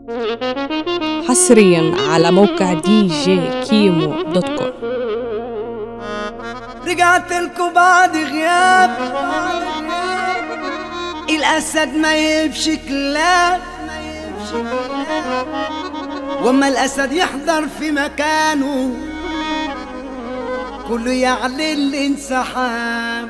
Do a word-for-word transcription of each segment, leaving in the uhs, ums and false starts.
حصريا على موقع دي جي كيمو دوت كوم. رجعت لكم بعد غياب الأسد ما يبشي كلاب، وما الأسد يحضر في مكانه كله يعلن الانسحاب.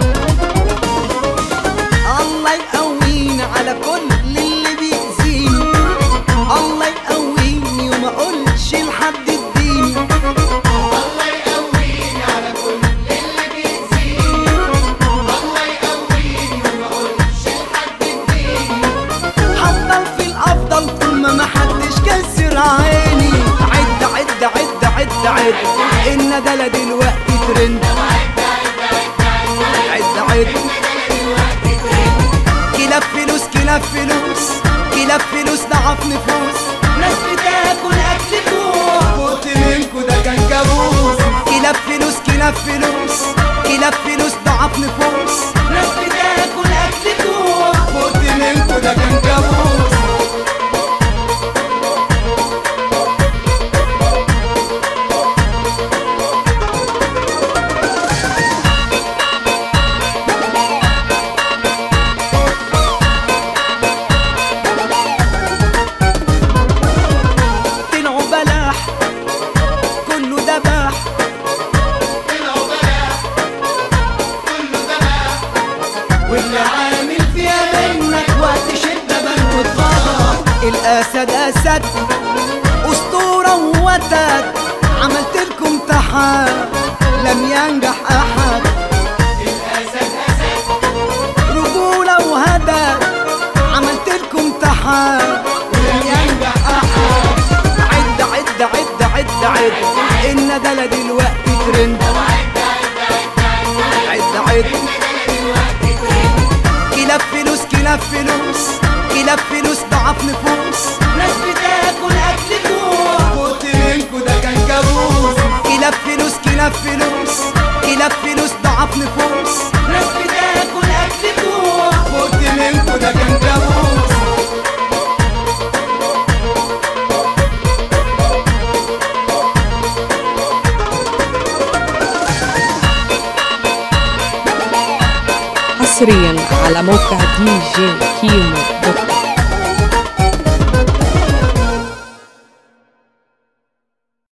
الله يقوينا على كل اللي بيأذيني، الله يقويني وما اقولش لحد اديني. الله يقويني على كل اللي بيأذيني، الله يقويني وما اقولش لحد اديني. هفضل في الافضل طول ما محدش كسر عيني. عد عد عد عد عد ان ده لا دلوقتي ترند. عد عد كلاب فلوس كلاب فلوس كلاب فلوس ضعف نفوس، ناس بتاكل اكل جوع فوت منكو ده كان كابوس. كلاب فلوس كلاب فلوس كلاب فلوس ضعف نفوس، ناس بتاكل اكل جوع فوت منكو ده كان كابوس. واللي عامل فيها منك وقت شدة بل وتغضب. الأسد أسد أسطورة ووتد، عملت لكم تحاب لم ينجح أحد. الأسد أسد رجولة وهدد، عملت لكم تحاب لم ينجح أحد. عد عد عد عد عد إن ده لا دلوقتي ترند. عد عد كلاب فلوس كلاب فلوس كلاب فلوس ضعف نفوس، ناس بتاكل اكل جوع فوت منكو ده كان كابوس. كلاب فلوس كلاب فلوس كلاب فلوس ضعف نفوس، ناس بتاكل اكل جوع فوت منكو ده كان كابوس. حصريا على موقع دي جي كيمو دوت كوم.